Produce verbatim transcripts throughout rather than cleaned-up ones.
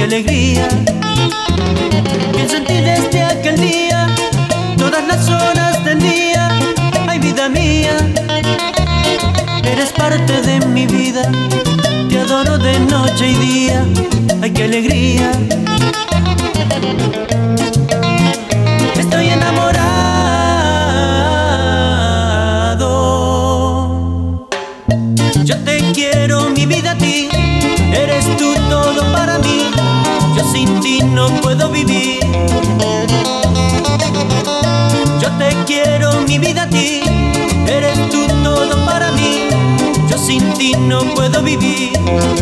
qué alegría. Pienso en ti desde aquel día, todas las horas del día. Ay, vida mía, eres parte de mi vida. Te adoro de noche y día. Ay, qué alegría. Estoy enamorado. Yo te quiero, mi vida, a ti. Eres tú todo para mí. Yo sin ti no puedo vivir. Yo te quiero, mi vida, a ti. Eres tú todo para mí. Yo sin ti no puedo vivir.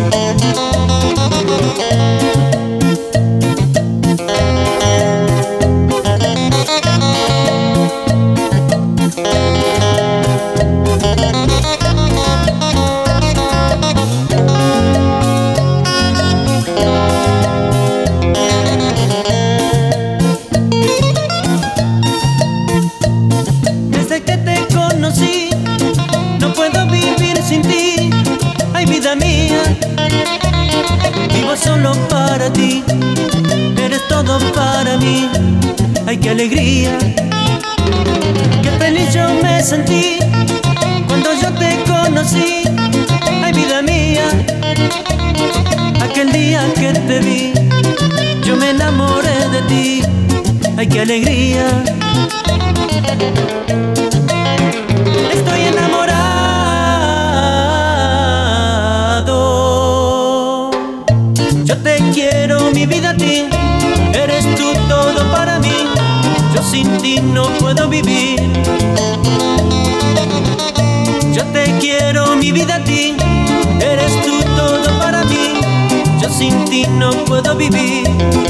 Desde que te conocí, no puedo vivir sin ti. Ay, vida mía, vivo solo para ti. Eres todo para mí. Ay, qué alegría. Qué feliz yo me sentí cuando yo te conocí. Ay, vida mía, aquel día que te vi, yo me enamoré de ti. Ay, qué alegría. Estoy enamorado. Yo te quiero, mi vida, a ti. Eres tú todo para mí. Yo sin ti no puedo vivir. Yo te quiero, mi vida, a ti. Eres tú todo para mí. Yo sin ti no puedo vivir.